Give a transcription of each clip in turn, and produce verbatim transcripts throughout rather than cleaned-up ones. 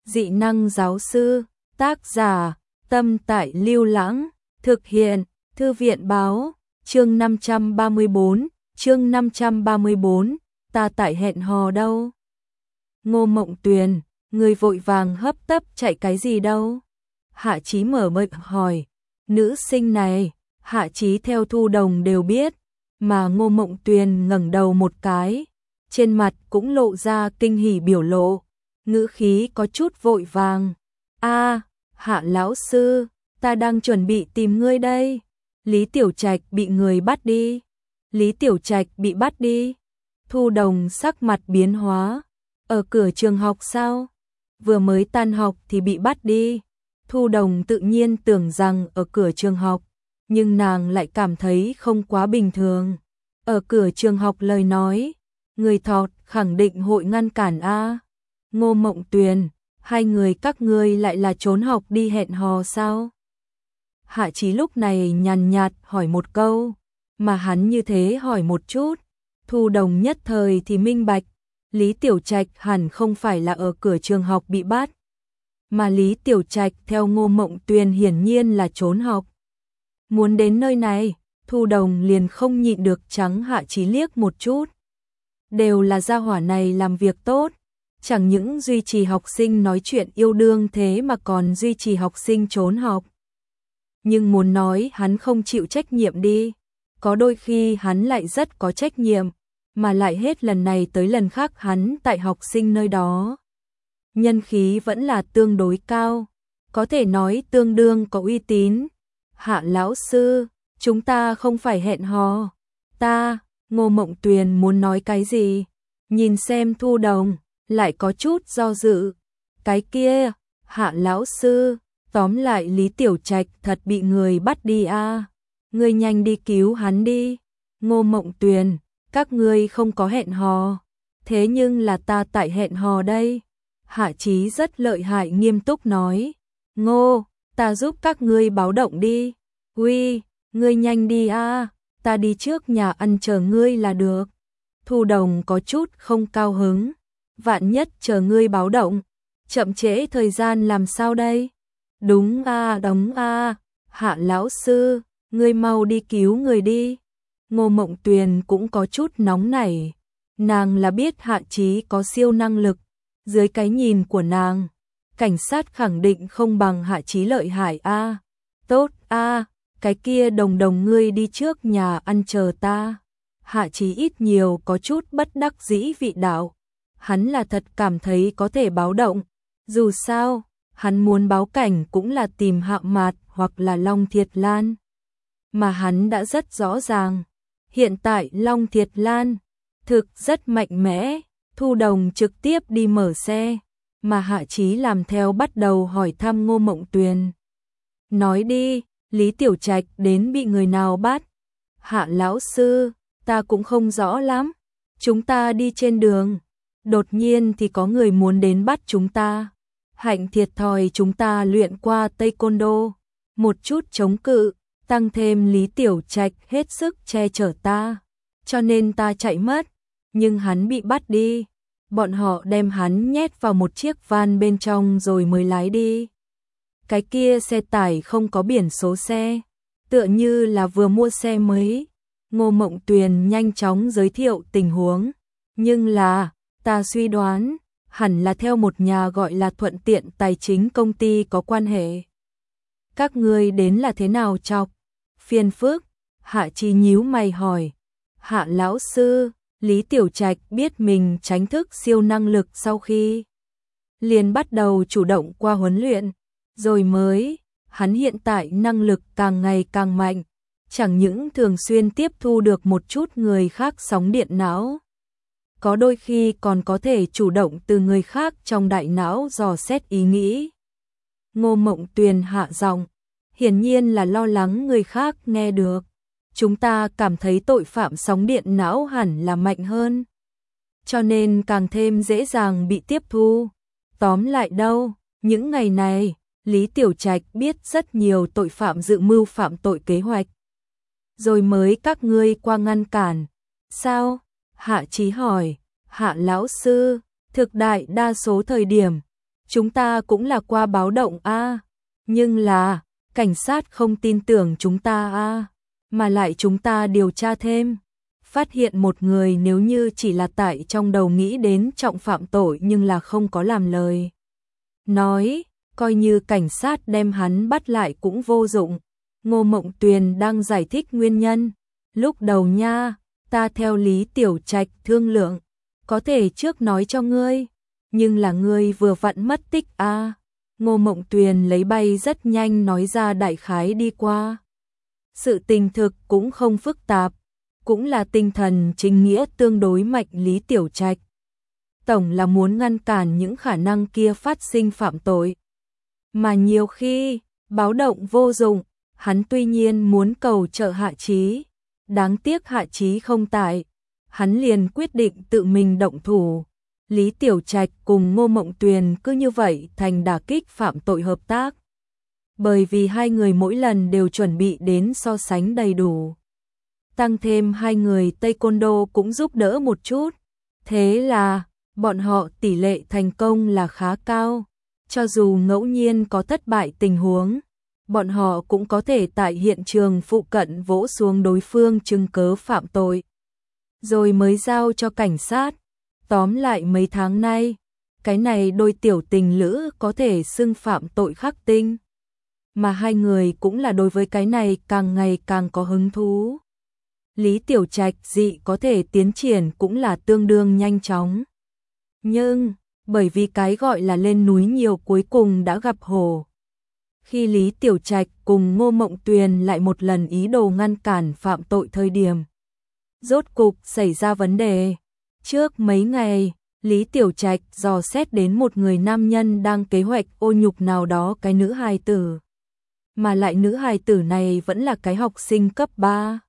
Dị năng giáo sư, tác giả, Tâm Tại Lưu Lãng, thực hiện, Thư viện báo, chương năm trăm ba mươi bốn, chương năm trăm ba mươi bốn, ta tại hẹn hò đâu. Ngô Mộng Tuyền, người vội vàng hấp tấp chạy cái gì đâu? Hạ Chí mở miệng hỏi, nữ sinh này, Hạ Chí theo Thu Đồng đều biết, mà Ngô Mộng Tuyền ngẩng đầu một cái, trên mặt cũng lộ ra kinh hỉ biểu lộ, ngữ khí có chút vội vàng. A, Hạ lão sư, ta đang chuẩn bị tìm ngươi đây. Lý Tiểu Trạch bị người bắt đi. Lý Tiểu Trạch bị bắt đi. Thu Đồng sắc mặt biến hóa. Ở cửa trường học sao? Vừa mới tan học thì bị bắt đi. Thu Đồng tự nhiên tưởng rằng ở cửa trường học, nhưng nàng lại cảm thấy không quá bình thường. Ở cửa trường học lời nói, người thọt khẳng định hội ngăn cản a. Ngô Mộng Tuyền, hai người các ngươi lại là trốn học đi hẹn hò sao? Hạ Chí lúc này nhàn nhạt hỏi một câu, mà hắn như thế hỏi một chút, Thu Đồng nhất thời thì minh bạch, Lý Tiểu Trạch hẳn không phải là ở cửa trường học bị bắt, mà Lý Tiểu Trạch theo Ngô Mộng Tuyền hiển nhiên là trốn học. Muốn đến nơi này, Thu Đồng liền không nhịn được trắng Hạ Chí liếc một chút. Đều là gia hỏa này làm việc tốt, chẳng những duy trì học sinh nói chuyện yêu đương thế mà còn duy trì học sinh trốn học. Nhưng muốn nói hắn không chịu trách nhiệm đi, có đôi khi hắn lại rất có trách nhiệm, mà lại hết lần này tới lần khác hắn tại học sinh nơi đó. Nhân khí vẫn là tương đối cao, có thể nói tương đương có uy tín. Hạ lão sư, chúng ta không phải hẹn hò. Ta, Ngô Mộng Tuyền muốn nói cái gì? Nhìn xem Thu Đồng, lại có chút do dự. Cái kia, Hạ lão sư, tóm lại Lý Tiểu Trạch thật bị người bắt đi a. À. Ngươi nhanh đi cứu hắn đi. Ngô Mộng Tuyền, các ngươi không có hẹn hò, thế nhưng là ta tại hẹn hò đây. Hạ Chí rất lợi hại nghiêm túc nói. Ngô, ta giúp các ngươi báo động đi. Uy, ngươi nhanh đi a, à, ta đi trước nhà ăn chờ ngươi là được. Thu Đồng có chút không cao hứng. Vạn nhất chờ ngươi báo động, chậm trễ thời gian làm sao đây? Đúng a, à, đóng a, à. Hạ lão sư, ngươi mau đi cứu người đi. Ngô Mộng Tuyền cũng có chút nóng nảy. Nàng là biết Hạ Chí có siêu năng lực, dưới cái nhìn của nàng, cảnh sát khẳng định không bằng Hạ Chí lợi hại a. À. Tốt a, à, cái kia Đồng Đồng ngươi đi trước nhà ăn chờ ta. Hạ Chí ít nhiều có chút bất đắc dĩ vị đạo. Hắn là thật cảm thấy có thể báo động, dù sao, hắn muốn báo cảnh cũng là tìm Hạ Mạt hoặc là Long Thiệt Lan. Mà hắn đã rất rõ ràng, hiện tại Long Thiệt Lan thực rất mạnh mẽ. Thu Đồng trực tiếp đi mở xe, mà Hạ Chí làm theo bắt đầu hỏi thăm Ngô Mộng Tuyền. Nói đi, Lý Tiểu Trạch đến bị người nào bắt? Hạ lão sư, ta cũng không rõ lắm. Chúng ta đi trên đường, đột nhiên thì có người muốn đến bắt chúng ta. Hạnh thiệt thòi chúng ta luyện qua Taekwondo, một chút chống cự, tăng thêm Lý Tiểu Trạch hết sức che chở ta, cho nên ta chạy mất, nhưng hắn bị bắt đi. Bọn họ đem hắn nhét vào một chiếc van bên trong rồi mới lái đi. Cái kia xe tải không có biển số xe, tựa như là vừa mua xe mới. Ngô Mộng Tuyền nhanh chóng giới thiệu tình huống, nhưng là, ta suy đoán, hẳn là theo một nhà gọi là Thuận Tiện Tài chính công ty có quan hệ. Các ngươi đến là thế nào chọc? Phiền phức. Hạ Chí nhíu mày hỏi. Hạ lão sư, Lý Tiểu Trạch biết mình tránh thức siêu năng lực sau khi liền bắt đầu chủ động qua huấn luyện, rồi mới, hắn hiện tại năng lực càng ngày càng mạnh, chẳng những thường xuyên tiếp thu được một chút người khác sóng điện não, có đôi khi còn có thể chủ động từ người khác trong đại não dò xét ý nghĩ. Ngô Mộng Tuyền hạ giọng, hiển nhiên là lo lắng người khác nghe được. Chúng ta cảm thấy tội phạm sóng điện não hẳn là mạnh hơn, cho nên càng thêm dễ dàng bị tiếp thu. Tóm lại đâu, những ngày này, Lý Tiểu Trạch biết rất nhiều tội phạm dự mưu phạm tội kế hoạch, rồi mới các ngươi qua ngăn cản. Sao? Hạ Chí hỏi. Hạ lão sư, thực đại đa số thời điểm, chúng ta cũng là qua báo động a, nhưng là cảnh sát không tin tưởng chúng ta a, mà lại chúng ta điều tra thêm, phát hiện một người nếu như chỉ là tại trong đầu nghĩ đến trọng phạm tội nhưng là không có làm lời nói, coi như cảnh sát đem hắn bắt lại cũng vô dụng. Ngô Mộng Tuyền đang giải thích nguyên nhân. Lúc đầu nha, ta theo Lý Tiểu Trạch thương lượng, có thể trước nói cho ngươi, nhưng là ngươi vừa vặn mất tích a. À. Ngô Mộng Tuyền lấy bay rất nhanh nói ra đại khái đi qua. Sự tình thực cũng không phức tạp, cũng là tinh thần chính nghĩa tương đối mạnh Lý Tiểu Trạch. Tổng là muốn ngăn cản những khả năng kia phát sinh phạm tội. Mà nhiều khi, báo động vô dụng, hắn tuy nhiên muốn cầu trợ Hạ Chí, đáng tiếc Hạ Chí không tại, hắn liền quyết định tự mình động thủ. Lý Tiểu Trạch cùng Ngô Mộng Tuyền cứ như vậy thành đả kích phạm tội hợp tác. Bởi vì hai người mỗi lần đều chuẩn bị đến so sánh đầy đủ. Tăng thêm hai người Taekwondo cũng giúp đỡ một chút. Thế là, bọn họ tỷ lệ thành công là khá cao. Cho dù ngẫu nhiên có thất bại tình huống, bọn họ cũng có thể tại hiện trường phụ cận vỗ xuống đối phương chứng cớ phạm tội. Rồi mới giao cho cảnh sát. Tóm lại mấy tháng nay, cái này đôi tiểu tình lữ có thể xưng phạm tội khắc tinh. Mà hai người cũng là đối với cái này càng ngày càng có hứng thú. Lý Tiểu Trạch dị có thể tiến triển cũng là tương đương nhanh chóng. Nhưng, bởi vì cái gọi là lên núi nhiều cuối cùng đã gặp hổ. Khi Lý Tiểu Trạch cùng Ngô Mộng Tuyền lại một lần ý đồ ngăn cản phạm tội thời điểm, rốt cục xảy ra vấn đề. Trước mấy ngày, Lý Tiểu Trạch dò xét đến một người nam nhân đang kế hoạch ô nhục nào đó cái nữ hài tử. Mà lại nữ hài tử này vẫn là cái học sinh cấp ba.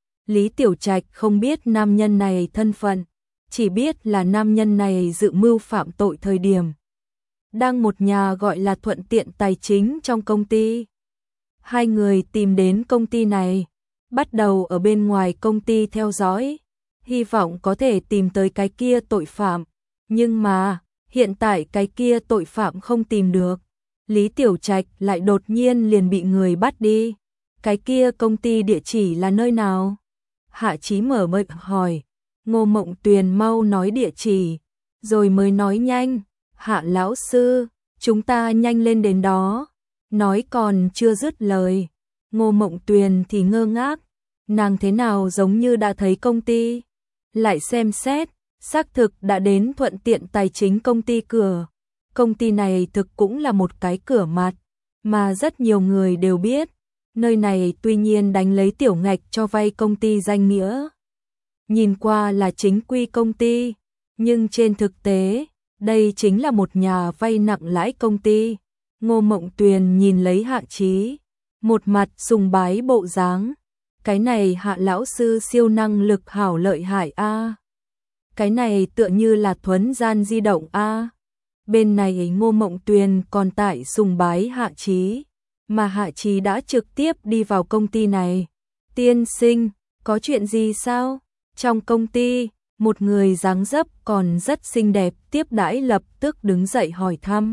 Lý Tiểu Trạch không biết nam nhân này thân phận, chỉ biết là nam nhân này dự mưu phạm tội thời điểm. Đang một nhà gọi là thuận tiện tài chính trong công ty. Hai người tìm đến công ty này, bắt đầu ở bên ngoài công ty theo dõi, hy vọng có thể tìm tới cái kia tội phạm. Nhưng mà, hiện tại cái kia tội phạm không tìm được. Lý Tiểu Trạch lại đột nhiên liền bị người bắt đi. Cái kia công ty địa chỉ là nơi nào? Hạ Chí mở miệng hỏi. Ngô Mộng Tuyền mau nói địa chỉ, rồi mới nói nhanh. Hạ lão sư, chúng ta nhanh lên đến đó. Nói còn chưa dứt lời. Ngô Mộng Tuyền thì ngơ ngác. Nàng thế nào giống như đã thấy công ty. Lại xem xét, xác thực đã đến thuận tiện tài chính công ty cửa. Công ty này thực cũng là một cái cửa mặt, mà rất nhiều người đều biết. Nơi này tuy nhiên đánh lấy tiểu ngạch cho vay công ty danh nghĩa. Nhìn qua là chính quy công ty, nhưng trên thực tế, đây chính là một nhà vay nặng lãi công ty. Ngô Mộng Tuyền nhìn lấy Hạ Chí, một mặt sùng bái bộ dáng. Cái này Hạ lão sư siêu năng lực hảo lợi hại a. Cái này tựa như là thuấn gian di động a. Bên này Ngô Mộng Tuyền còn tại sùng bái Hạ Chí, mà Hạ Chí đã trực tiếp đi vào công ty này. Tiên sinh, có chuyện gì sao? Trong công ty, một người dáng dấp còn rất xinh đẹp tiếp đãi lập tức đứng dậy hỏi thăm.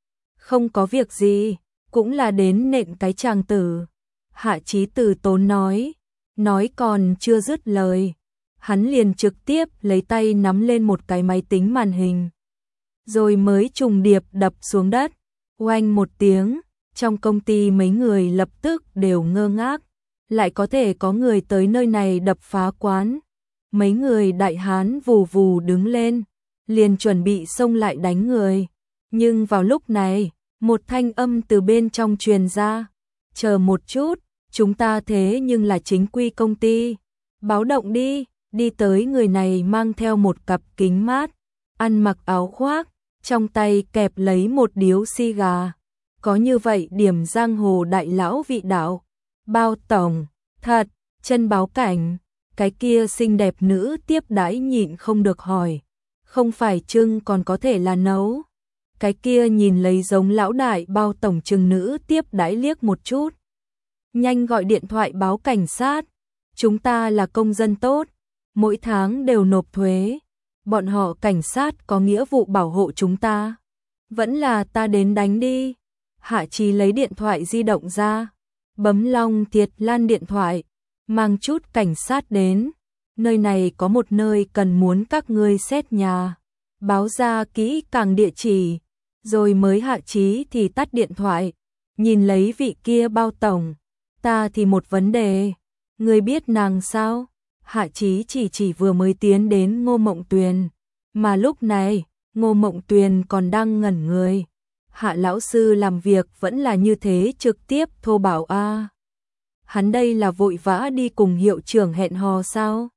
Không có việc gì, cũng là đến nện cái chàng tử. Hạ Chí từ tốn nói, nói còn chưa dứt lời. Hắn liền trực tiếp lấy tay nắm lên một cái máy tính màn hình. Rồi mới trùng điệp đập xuống đất. Oanh một tiếng, trong công ty mấy người lập tức đều ngơ ngác. Lại có thể có người tới nơi này đập phá quán. Mấy người đại hán vù vù đứng lên, liền chuẩn bị xông lại đánh người. Nhưng vào lúc này, một thanh âm từ bên trong truyền ra. Chờ một chút, chúng ta thế nhưng là chính quy công ty. Báo động đi, đi tới người này mang theo một cặp kính mát, ăn mặc áo khoác, trong tay kẹp lấy một điếu xì gà. Có như vậy điểm giang hồ đại lão vị đạo. Bao tổng, thật, chân báo cảnh. Cái kia xinh đẹp nữ tiếp đãi nhịn không được hỏi. Không phải trưng còn có thể là nấu. Cái kia nhìn lấy giống lão đại bao tổng trưng nữ tiếp đãi liếc một chút. Nhanh gọi điện thoại báo cảnh sát. Chúng ta là công dân tốt. Mỗi tháng đều nộp thuế. Bọn họ cảnh sát có nghĩa vụ bảo hộ chúng ta. Vẫn là ta đến đánh đi. Hạ Chí lấy điện thoại di động ra, bấm Long Thiệt Lan điện thoại, mang chút cảnh sát đến. Nơi này có một nơi cần muốn các ngươi xét nhà, báo ra kỹ càng địa chỉ. Rồi mới Hạ Chí thì tắt điện thoại, nhìn lấy vị kia bao tổng. Ta thì một vấn đề, ngươi biết nàng sao? Hạ Chí chỉ chỉ vừa mới tiến đến Ngô Mộng Tuyền, mà lúc này Ngô Mộng Tuyền còn đang ngẩn người. Hạ lão sư làm việc vẫn là như thế trực tiếp thô bạo a. À. Hắn đây là vội vã đi cùng hiệu trưởng hẹn hò sao?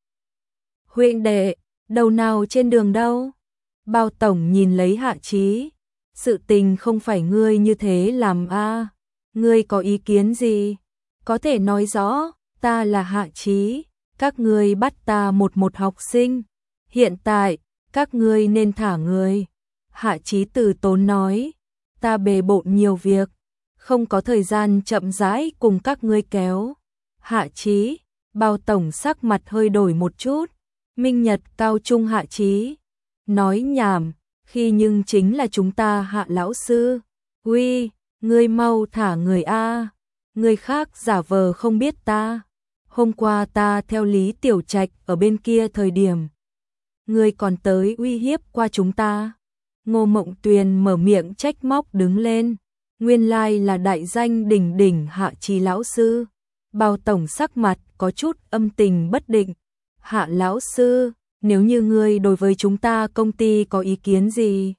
Huynh đệ, đầu nào trên đường đâu? Bao tổng nhìn lấy Hạ Chí, sự tình không phải ngươi như thế làm a. À. Ngươi có ý kiến gì? Có thể nói rõ, ta là Hạ Chí, các ngươi bắt ta một một học sinh. Hiện tại, các ngươi nên thả người. Hạ Chí từ tốn nói, ta bề bộn nhiều việc, không có thời gian chậm rãi cùng các ngươi kéo. Hạ Chí, bao tổng sắc mặt hơi đổi một chút. Minh Nhật cao trung Hạ Chí, nói nhảm, khi nhưng chính là chúng ta Hạ lão sư. Uy, ngươi mau thả người a. Người khác giả vờ không biết ta. Hôm qua ta theo Lý Tiểu Trạch ở bên kia thời điểm, ngươi còn tới uy hiếp qua chúng ta. Ngô Mộng Tuyền mở miệng trách móc đứng lên. Nguyên lai là đại danh đỉnh đỉnh Hạ Chí lão sư. Bao tổng sắc mặt có chút âm tình bất định. Hạ lão sư, nếu như ngươi đối với chúng ta công ty có ý kiến gì,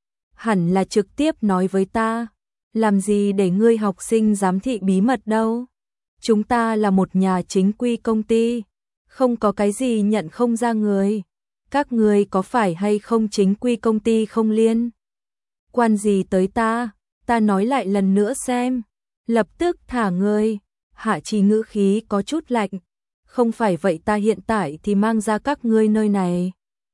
hẳn là trực tiếp nói với ta. Làm gì để ngươi học sinh giám thị bí mật đâu. Chúng ta là một nhà chính quy công ty, không có cái gì nhận không ra người. Các ngươi có phải hay không chính quy công ty không liên quan gì tới ta? Ta nói lại lần nữa xem. Lập tức thả người. Hạ Chí ngữ khí có chút lạnh. Không phải vậy ta hiện tại thì mang ra các ngươi nơi này.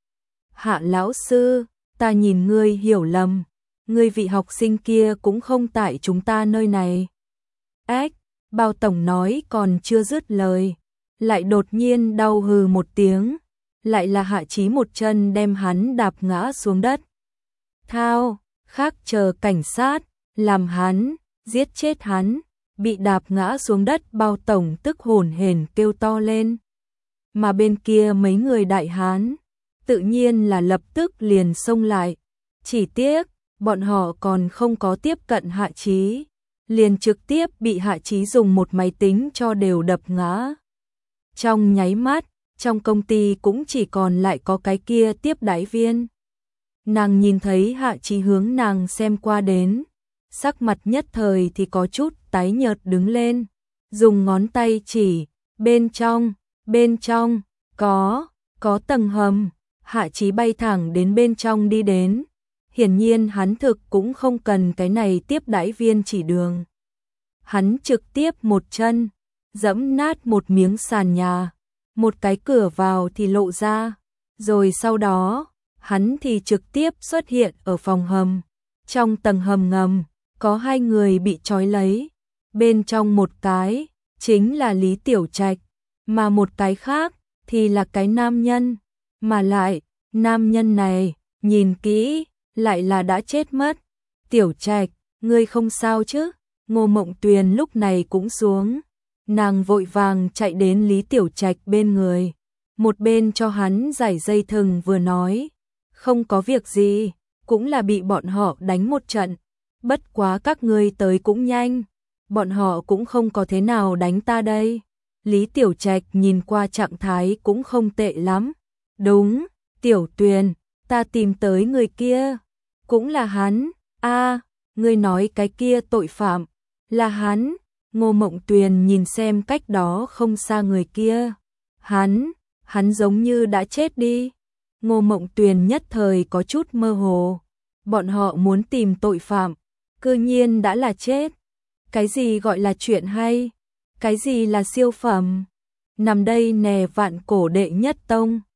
Hạ lão sư, ta nhìn ngươi hiểu lầm. Ngươi vị học sinh kia cũng không tại chúng ta nơi này. Ếch, bao tổng nói còn chưa dứt lời, lại đột nhiên đau hừ một tiếng. Lại là Hạ Chí một chân đem hắn đạp ngã xuống đất. Thao, khác chờ cảnh sát, làm hắn, giết chết hắn. Bị đạp ngã xuống đất bao tổng tức hồn hển kêu to lên. Mà bên kia mấy người đại hán, tự nhiên là lập tức liền xông lại. Chỉ tiếc, bọn họ còn không có tiếp cận Hạ Chí, liền trực tiếp bị Hạ Chí dùng một máy tính cho đều đập ngã. Trong nháy mắt, trong công ty cũng chỉ còn lại có cái kia tiếp đái viên. Nàng nhìn thấy Hạ Chí hướng nàng xem qua đến, sắc mặt nhất thời thì có chút tái nhợt đứng lên, dùng ngón tay chỉ, bên trong, bên trong, có, có tầng hầm. Hạ Chí bay thẳng đến bên trong đi đến. Hiển nhiên hắn thực cũng không cần cái này tiếp đãi viên chỉ đường. Hắn trực tiếp một chân, dẫm nát một miếng sàn nhà, một cái cửa vào thì lộ ra, rồi sau đó, hắn thì trực tiếp xuất hiện ở phòng hầm. Trong tầng hầm ngầm, có hai người bị trói lấy, bên trong một cái, chính là Lý Tiểu Trạch, mà một cái khác, thì là cái nam nhân, mà lại, nam nhân này, nhìn kỹ, lại là đã chết mất. Tiểu Trạch, ngươi không sao chứ? Ngô Mộng Tuyền lúc này cũng xuống, nàng vội vàng chạy đến Lý Tiểu Trạch bên người, một bên cho hắn giải dây thừng vừa nói, không có việc gì, cũng là bị bọn họ đánh một trận, bất quá các ngươi tới cũng nhanh, bọn họ cũng không có thế nào đánh ta đây. Lý Tiểu Trạch nhìn qua trạng thái cũng không tệ lắm. Đúng, Tiểu Tuyền, ta tìm tới người kia, cũng là hắn. A, ngươi nói cái kia tội phạm, là hắn. Ngô Mộng Tuyền nhìn xem cách đó không xa người kia. Hắn, hắn giống như đã chết đi. Ngô Mộng Tuyền nhất thời có chút mơ hồ. Bọn họ muốn tìm tội phạm, cư nhiên đã là chết. Cái gì gọi là chuyện hay? Cái gì là siêu phẩm? Nằm đây nè vạn cổ đệ nhất tông.